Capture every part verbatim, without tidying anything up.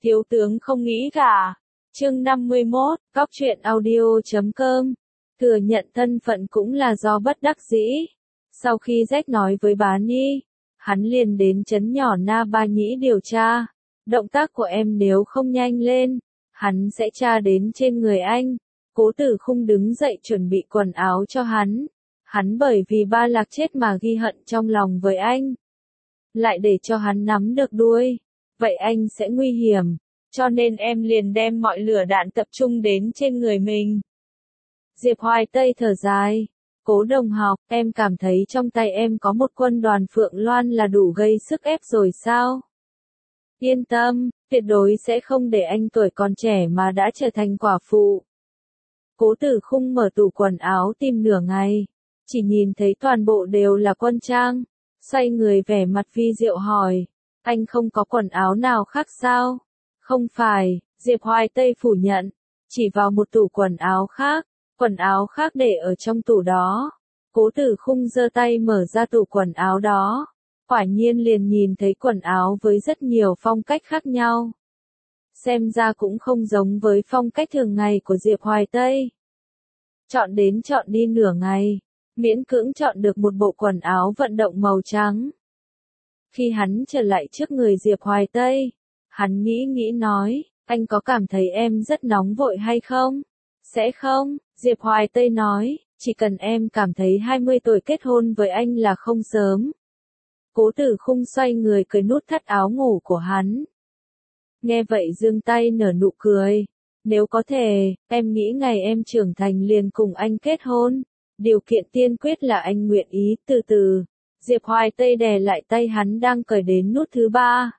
Thiếu tướng không nghĩ cả. Chương năm mươi mốt, Cóc truyện audio chấm com. Thừa nhận thân phận cũng là do bất đắc dĩ. Sau khi Jack nói với Bá Nhi, hắn liền đến trấn nhỏ Na Ba Nhĩ điều tra. Động tác của em nếu không nhanh lên, hắn sẽ tra đến trên người anh. Cố Tử Khung đứng dậy chuẩn bị quần áo cho hắn. Hắn bởi vì Ba Lạc chết mà ghi hận trong lòng với anh. Lại để cho hắn nắm được đuôi. Vậy anh sẽ nguy hiểm. Cho nên em liền đem mọi lửa đạn tập trung đến trên người mình. Diệp Hoài Tây thở dài. Cố đồng học, em cảm thấy trong tay em có một quân đoàn Phượng Loan là đủ gây sức ép rồi sao? Yên tâm, tuyệt đối sẽ không để anh tuổi còn trẻ mà đã trở thành quả phụ. Cố Tử Khung mở tủ quần áo tìm nửa ngày. Chỉ nhìn thấy toàn bộ đều là quân trang. Xoay người vẻ mặt vi diệu hỏi. Anh không có quần áo nào khác sao? Không phải, Diệp Hoài Tây phủ nhận. Chỉ vào một tủ quần áo khác. Quần áo khác để ở trong tủ đó. Cố Tử Khung giơ tay mở ra tủ quần áo đó. Quả nhiên liền nhìn thấy quần áo với rất nhiều phong cách khác nhau. Xem ra cũng không giống với phong cách thường ngày của Diệp Hoài Tây. Chọn đến chọn đi nửa ngày, miễn cưỡng chọn được một bộ quần áo vận động màu trắng. Khi hắn trở lại trước người Diệp Hoài Tây, hắn nghĩ nghĩ nói, anh có cảm thấy em rất nóng vội hay không? Sẽ không, Diệp Hoài Tây nói, chỉ cần em cảm thấy hai mươi tuổi kết hôn với anh là không sớm. Cố Tử Khung xoay người cởi nút thắt áo ngủ của hắn. Nghe vậy giương tay nở nụ cười. Nếu có thể, em nghĩ ngày em trưởng thành liền cùng anh kết hôn. Điều kiện tiên quyết là anh nguyện ý từ từ. Diệp Hoài Tây đè lại tay hắn đang cởi đến nút thứ ba.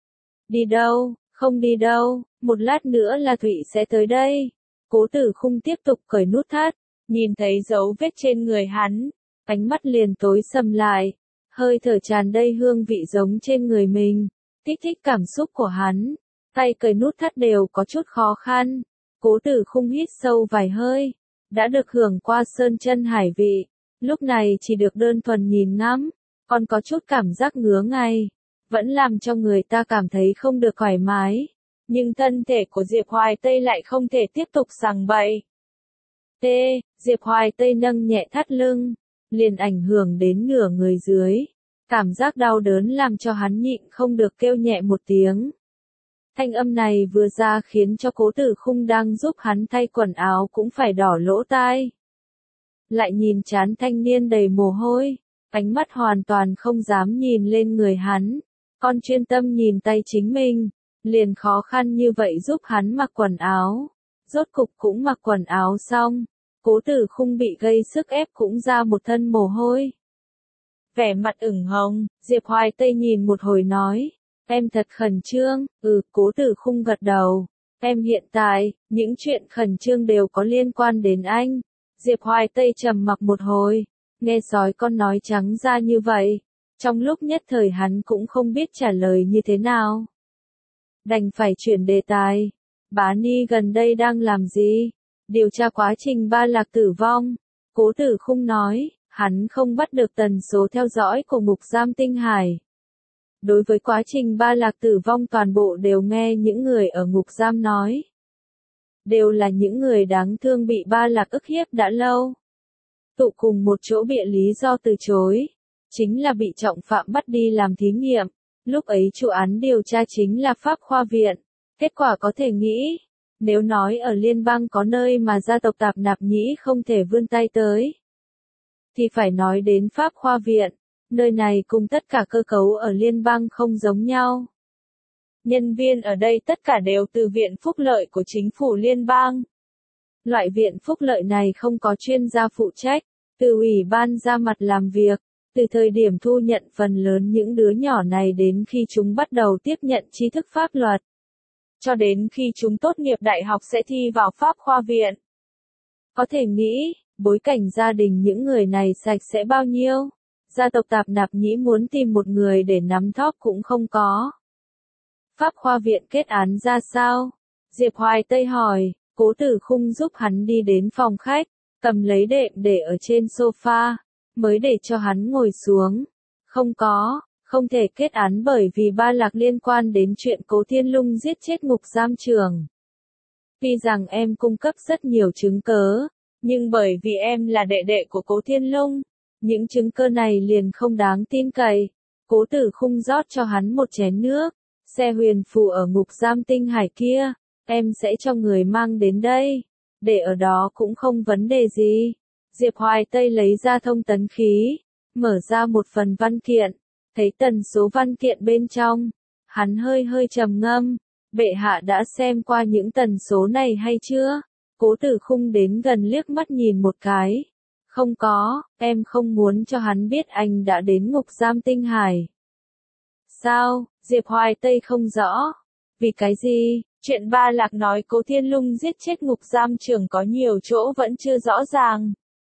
Đi đâu, không đi đâu, một lát nữa là Thụy sẽ tới đây. Cố Tử Khung tiếp tục cởi nút thắt, nhìn thấy dấu vết trên người hắn, ánh mắt liền tối sầm lại, hơi thở tràn đầy hương vị giống trên người mình, kích thích cảm xúc của hắn, tay cởi nút thắt đều có chút khó khăn. Cố Tử Khung hít sâu vài hơi, đã được hưởng qua sơn chân hải vị, lúc này chỉ được đơn thuần nhìn ngắm, còn có chút cảm giác ngứa ngay, vẫn làm cho người ta cảm thấy không được thoải mái. Nhưng thân thể của Diệp Hoài Tây lại không thể tiếp tục sằng bậy. T. Diệp Hoài Tây nâng nhẹ thắt lưng, liền ảnh hưởng đến nửa người dưới. Cảm giác đau đớn làm cho hắn nhịn không được kêu nhẹ một tiếng. Thanh âm này vừa ra khiến cho Cố Tử Khung đang giúp hắn thay quần áo cũng phải đỏ lỗ tai. Lại nhìn trán thanh niên đầy mồ hôi, ánh mắt hoàn toàn không dám nhìn lên người hắn, còn chuyên tâm nhìn tay chính mình. Liền khó khăn như vậy giúp hắn mặc quần áo. Rốt cục cũng mặc quần áo xong. Cố Tử Khung bị gây sức ép cũng ra một thân mồ hôi. Vẻ mặt ửng hồng, Diệp Hoài Tây nhìn một hồi nói. Em thật khẩn trương, ừ, Cố Tử Khung gật đầu. Em hiện tại, những chuyện khẩn trương đều có liên quan đến anh. Diệp Hoài Tây trầm mặc một hồi. Nghe sói con nói trắng ra như vậy. Trong lúc nhất thời hắn cũng không biết trả lời như thế nào. Đành phải chuyển đề tài. Bá Ni gần đây đang làm gì? Điều tra quá trình Ba Lạc tử vong. Cố Tử Khung nói, hắn không bắt được tần số theo dõi của ngục giam Tinh Hải. Đối với quá trình Ba Lạc tử vong toàn bộ đều nghe những người ở ngục giam nói. Đều là những người đáng thương bị Ba Lạc ức hiếp đã lâu. Tụ cùng một chỗ bịa lý do từ chối. Chính là bị trọng phạm bắt đi làm thí nghiệm. Lúc ấy chủ án điều tra chính là Pháp Khoa Viện. Kết quả có thể nghĩ, nếu nói ở liên bang có nơi mà gia tộc Tạp Nạp Nhĩ không thể vươn tay tới, thì phải nói đến Pháp Khoa Viện. Nơi này cùng tất cả cơ cấu ở liên bang không giống nhau. Nhân viên ở đây tất cả đều từ Viện Phúc Lợi của chính phủ liên bang. Loại Viện Phúc Lợi này không có chuyên gia phụ trách, từ ủy ban ra mặt làm việc. Từ thời điểm thu nhận phần lớn những đứa nhỏ này đến khi chúng bắt đầu tiếp nhận tri thức pháp luật, cho đến khi chúng tốt nghiệp đại học sẽ thi vào Pháp Khoa Viện. Có thể nghĩ, bối cảnh gia đình những người này sạch sẽ bao nhiêu. Gia tộc Tạp Nạp Nhĩ muốn tìm một người để nắm thóp cũng không có. Pháp Khoa Viện kết án ra sao? Diệp Hoài Tây hỏi. Cố Tử Khung giúp hắn đi đến phòng khách, cầm lấy đệm để ở trên sofa. Mới để cho hắn ngồi xuống. Không có, không thể kết án bởi vì Ba Lạc liên quan đến chuyện Cố Thiên Lung giết chết Ngục Giam Trường. Tuy rằng em cung cấp rất nhiều chứng cớ, nhưng bởi vì em là đệ đệ của Cố Thiên Lung, những chứng cơ này liền không đáng tin cậy. Cố Tử Khung rót cho hắn một chén nước, xe huyền phù ở Ngục Giam Tinh Hải kia, em sẽ cho người mang đến đây, để ở đó cũng không vấn đề gì. Diệp Hoài Tây lấy ra thông tấn khí, mở ra một phần văn kiện, thấy tần số văn kiện bên trong, hắn hơi hơi trầm ngâm, bệ hạ đã xem qua những tần số này hay chưa? Cố Tử Khung đến gần liếc mắt nhìn một cái. Không có, em không muốn cho hắn biết anh đã đến Ngục Giam Tinh Hải. Sao? Diệp Hoài Tây không rõ. Vì cái gì? Chuyện Ba Lạc nói Cố Thiên Lung giết chết Ngục Giam Trường có nhiều chỗ vẫn chưa rõ ràng.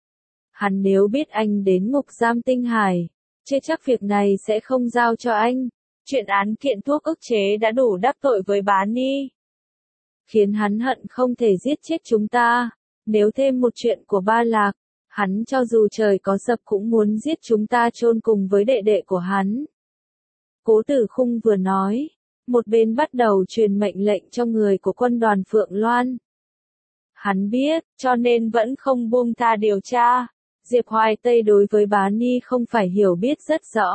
Hắn nếu biết anh đến Ngục Giam Tinh Hải, chưa chắc việc này sẽ không giao cho anh. Chuyện án kiện thuốc ức chế đã đủ đắc tội với Bá Ni, khiến hắn hận không thể giết chết chúng ta. Nếu thêm một chuyện của Ba Lạc, hắn cho dù trời có sập cũng muốn giết chúng ta chôn cùng với đệ đệ của hắn. Cố Tử Khung vừa nói, một bên bắt đầu truyền mệnh lệnh cho người của quân đoàn Phượng Loan. Hắn biết, cho nên vẫn không buông tha điều tra. Diệp Hoài Tây đối với Bá Ni không phải hiểu biết rất rõ.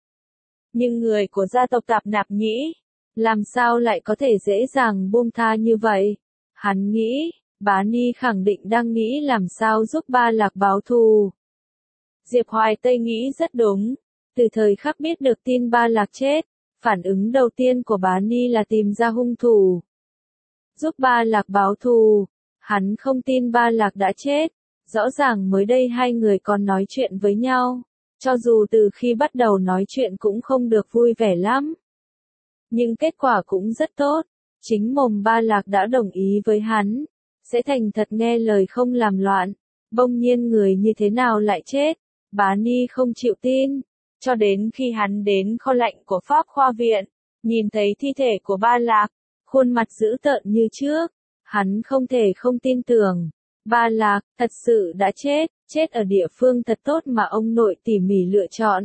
Nhưng người của gia tộc Tạp Nạp Nhĩ, làm sao lại có thể dễ dàng buông tha như vậy? Hắn nghĩ, Bá Ni khẳng định đang nghĩ làm sao giúp Ba Lạc báo thù. Diệp Hoài Tây nghĩ rất đúng. Từ thời khắc biết được tin Ba Lạc chết, phản ứng đầu tiên của Bá Ni là tìm ra hung thủ, giúp Ba Lạc báo thù. Hắn không tin Ba Lạc đã chết. Rõ ràng mới đây hai người còn nói chuyện với nhau. Cho dù từ khi bắt đầu nói chuyện cũng không được vui vẻ lắm. Nhưng kết quả cũng rất tốt. Chính mồm Ba Lạc đã đồng ý với hắn. Sẽ thành thật nghe lời không làm loạn. Bỗng nhiên người như thế nào lại chết? Bá Ni không chịu tin. Cho đến khi hắn đến kho lạnh của Pháp Khoa Viện, nhìn thấy thi thể của Ba Lạc, khuôn mặt dữ tợn như trước, hắn không thể không tin tưởng. Ba Lạc, thật sự đã chết, chết ở địa phương thật tốt mà ông nội tỉ mỉ lựa chọn.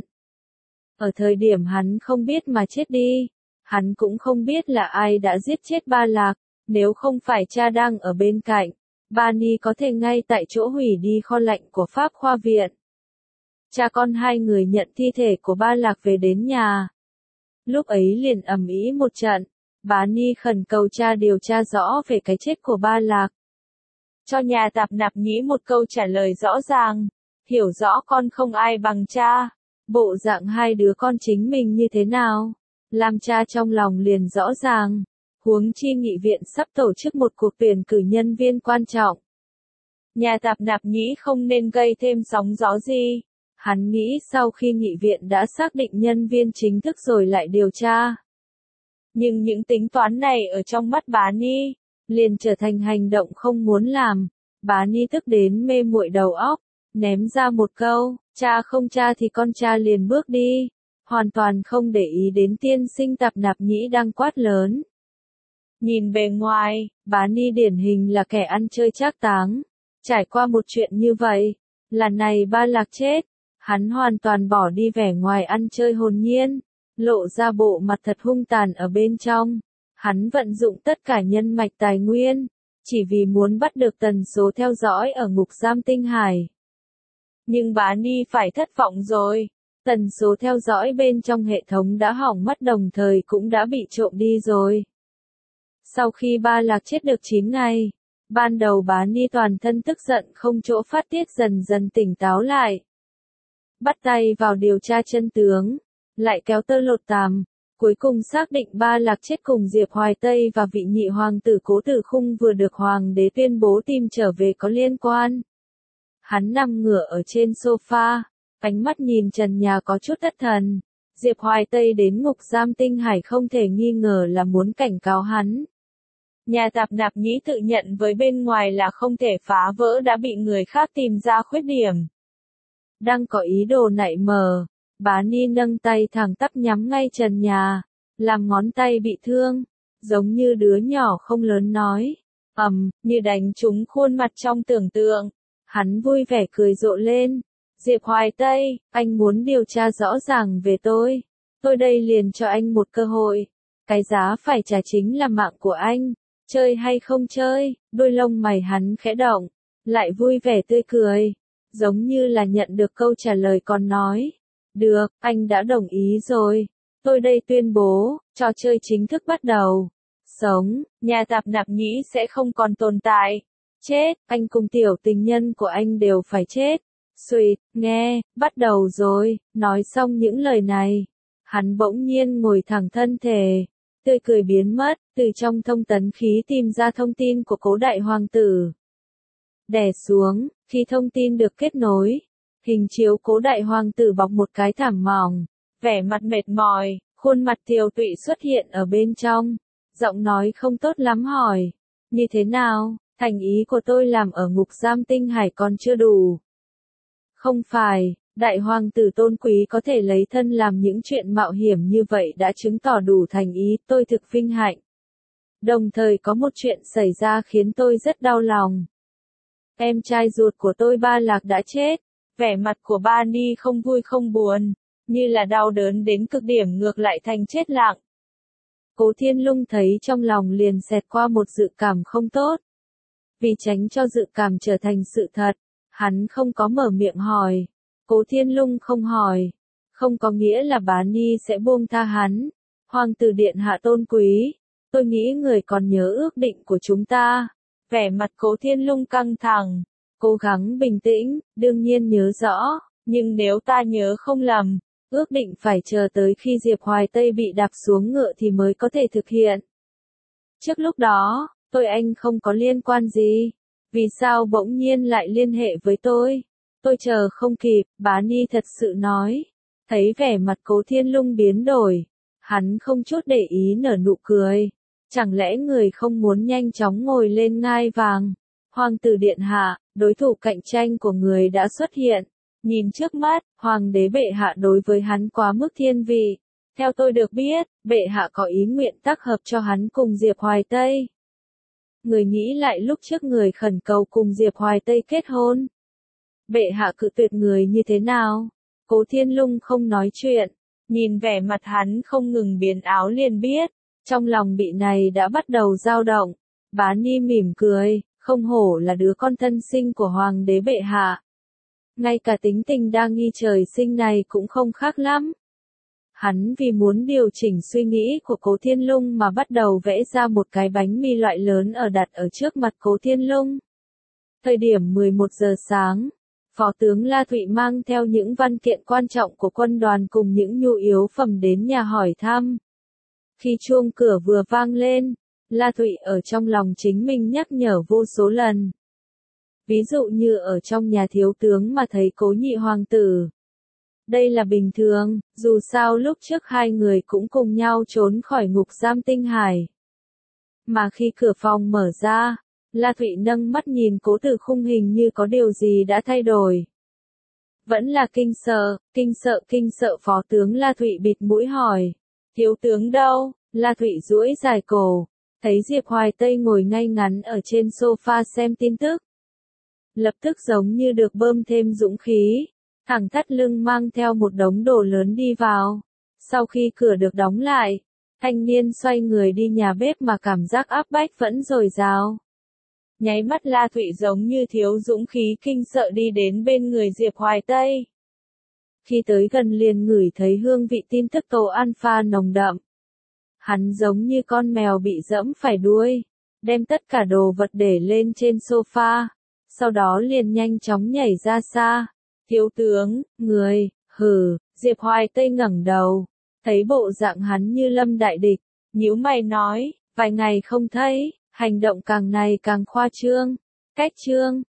Ở thời điểm hắn không biết mà chết đi, hắn cũng không biết là ai đã giết chết Ba Lạc, nếu không phải cha đang ở bên cạnh, Ba Ni có thể ngay tại chỗ hủy đi kho lạnh của Pháp Khoa Viện. Cha con hai người nhận thi thể của Ba Lạc về đến nhà. Lúc ấy liền ầm ĩ một trận, Bá Ni khẩn cầu cha điều tra rõ về cái chết của Ba Lạc. Cho nhà Tạp Nạp Nhĩ một câu trả lời rõ ràng, hiểu rõ con không ai bằng cha. Bộ dạng hai đứa con chính mình như thế nào, làm cha trong lòng liền rõ ràng. Huống chi nghị viện sắp tổ chức một cuộc tuyển cử nhân viên quan trọng. Nhà Tạp Nạp Nhĩ không nên gây thêm sóng gió gì. Hắn nghĩ sau khi nghị viện đã xác định nhân viên chính thức rồi lại điều tra. Nhưng những tính toán này ở trong mắt Bá Ni, liền trở thành hành động không muốn làm. Bá Ni tức đến mê muội đầu óc, ném ra một câu, cha không cha thì con cha liền bước đi. Hoàn toàn không để ý đến tiên sinh Tạp Nạp Nhĩ đang quát lớn. Nhìn bề ngoài, Bá Ni điển hình là kẻ ăn chơi trác táng. Trải qua một chuyện như vậy, lần này Ba Lạc chết. Hắn hoàn toàn bỏ đi vẻ ngoài ăn chơi hồn nhiên, lộ ra bộ mặt thật hung tàn ở bên trong. Hắn vận dụng tất cả nhân mạch tài nguyên, chỉ vì muốn bắt được tần số theo dõi ở Ngục Giam Tinh Hải. Nhưng Bá Ni phải thất vọng rồi, tần số theo dõi bên trong hệ thống đã hỏng mất đồng thời cũng đã bị trộm đi rồi. Sau khi Ba Lạc chết được chín ngày, ban đầu Bá Ni toàn thân tức giận không chỗ phát tiết dần dần tỉnh táo lại. Bắt tay vào điều tra chân tướng, lại kéo tơ lột tằm, cuối cùng xác định Ba Lạc chết cùng Diệp Hoài Tây và vị nhị hoàng tử Cố Tử Khung vừa được hoàng đế tuyên bố tìm trở về có liên quan. Hắn nằm ngửa ở trên sofa, ánh mắt nhìn trần nhà có chút thất thần. Diệp Hoài Tây đến Ngục Giam Tinh Hải không thể nghi ngờ là muốn cảnh cáo hắn. Nhà Tạp Nạp Nhĩ tự nhận với bên ngoài là không thể phá vỡ đã bị người khác tìm ra khuyết điểm. Đang có ý đồ nảy mờ, Bá Ni nâng tay thẳng tắp nhắm ngay trần nhà, làm ngón tay bị thương, giống như đứa nhỏ không lớn nói, ầm, như đánh trúng khuôn mặt trong tưởng tượng. Hắn vui vẻ cười rộ lên. Diệp Hoài Tây, anh muốn điều tra rõ ràng về tôi. Tôi đây liền cho anh một cơ hội. Cái giá phải trả chính là mạng của anh. Chơi hay không chơi? Đôi lông mày hắn khẽ động, lại vui vẻ tươi cười, giống như là nhận được câu trả lời còn nói. Được, anh đã đồng ý rồi. Tôi đây tuyên bố, trò chơi chính thức bắt đầu. Sống, nhà tạp nạp nhĩ sẽ không còn tồn tại. Chết, anh cùng tiểu tình nhân của anh đều phải chết. Xuyệt, nghe, bắt đầu rồi. Nói xong những lời này, hắn bỗng nhiên ngồi thẳng thân thể, tươi cười biến mất, từ trong thông tấn khí tìm ra thông tin của Cố đại hoàng tử. Đè xuống, khi thông tin được kết nối, hình chiếu Cố đại hoàng tử bọc một cái thảm mỏng, vẻ mặt mệt mỏi, khuôn mặt tiều tụy xuất hiện ở bên trong, giọng nói không tốt lắm hỏi, như thế nào, thành ý của tôi làm ở ngục giam Tinh Hải còn chưa đủ. Không phải, đại hoàng tử tôn quý có thể lấy thân làm những chuyện mạo hiểm như vậy đã chứng tỏ đủ thành ý, tôi thực vinh hạnh. Đồng thời có một chuyện xảy ra khiến tôi rất đau lòng. Em trai ruột của tôi Ba Lạc đã chết. Vẻ mặt của Ba Ni không vui không buồn, như là đau đớn đến cực điểm ngược lại thành chết lặng. Cố Thiên Lung thấy trong lòng liền xẹt qua một dự cảm không tốt. Vì tránh cho dự cảm trở thành sự thật, hắn không có mở miệng hỏi. Cố Thiên Lung không hỏi, không có nghĩa là Bá Ni sẽ buông tha hắn. Hoàng tử điện hạ tôn quý, tôi nghĩ người còn nhớ ước định của chúng ta. Vẻ mặt Cố Thiên Lung căng thẳng, cố gắng bình tĩnh, đương nhiên nhớ rõ, nhưng nếu ta nhớ không lầm, ước định phải chờ tới khi Diệp Hoài Tây bị đạp xuống ngựa thì mới có thể thực hiện. Trước lúc đó, tôi anh không có liên quan gì, vì sao bỗng nhiên lại liên hệ với tôi? Tôi chờ không kịp, Bá Ni thật sự nói. Thấy vẻ mặt Cố Thiên Lung biến đổi, hắn không chút để ý nở nụ cười. Chẳng lẽ người không muốn nhanh chóng ngồi lên ngai vàng? Hoàng tử điện hạ, đối thủ cạnh tranh của người đã xuất hiện. Nhìn trước mắt, hoàng đế bệ hạ đối với hắn quá mức thiên vị. Theo tôi được biết, bệ hạ có ý nguyện tác hợp cho hắn cùng Diệp Hoài Tây. Người nghĩ lại lúc trước người khẩn cầu cùng Diệp Hoài Tây kết hôn. Bệ hạ cự tuyệt người như thế nào? Cố Thiên Lung không nói chuyện, nhìn vẻ mặt hắn không ngừng biến áo liền biết, trong lòng bị này đã bắt đầu dao động. Bá Ni mỉm cười, không hổ là đứa con thân sinh của hoàng đế bệ hạ. Ngay cả tính tình đa nghi trời sinh này cũng không khác lắm. Hắn vì muốn điều chỉnh suy nghĩ của Cố Thiên Lung mà bắt đầu vẽ ra một cái bánh mì loại lớn ở đặt ở trước mặt Cố Thiên Lung. Thời điểm mười một giờ sáng, Phó tướng La Thụy mang theo những văn kiện quan trọng của quân đoàn cùng những nhu yếu phẩm đến nhà hỏi thăm. Khi chuông cửa vừa vang lên, La Thụy ở trong lòng chính mình nhắc nhở vô số lần. Ví dụ như ở trong nhà thiếu tướng mà thấy Cố nhị hoàng tử. Đây là bình thường, dù sao lúc trước hai người cũng cùng nhau trốn khỏi ngục giam Tinh Hải. Mà khi cửa phòng mở ra, La Thụy nâng mắt nhìn Cố Tử Khung hình như có điều gì đã thay đổi. Vẫn là kinh sợ, kinh sợ kinh sợ phó tướng La Thụy bịt mũi hỏi. Thiếu tướng đâu? La Thụy duỗi dài cổ, thấy Diệp Hoài Tây ngồi ngay ngắn ở trên sofa xem tin tức. Lập tức giống như được bơm thêm dũng khí, thẳng thắt lưng mang theo một đống đồ lớn đi vào. Sau khi cửa được đóng lại, thanh niên xoay người đi nhà bếp mà cảm giác áp bách vẫn dồi dào. Nháy mắt La Thụy giống như thiếu dũng khí kinh sợ đi đến bên người Diệp Hoài Tây. Khi tới gần liền ngửi thấy hương vị tin tức tổ alpha nồng đậm. Hắn giống như con mèo bị dẫm phải đuôi, đem tất cả đồ vật để lên trên sofa, sau đó liền nhanh chóng nhảy ra xa. Thiếu tướng, người, hừ, Diệp Hoài Tây ngẩng đầu, thấy bộ dạng hắn như lâm đại địch, nhíu mày nói, vài ngày không thấy, hành động càng ngày càng khoa trương, cách trương,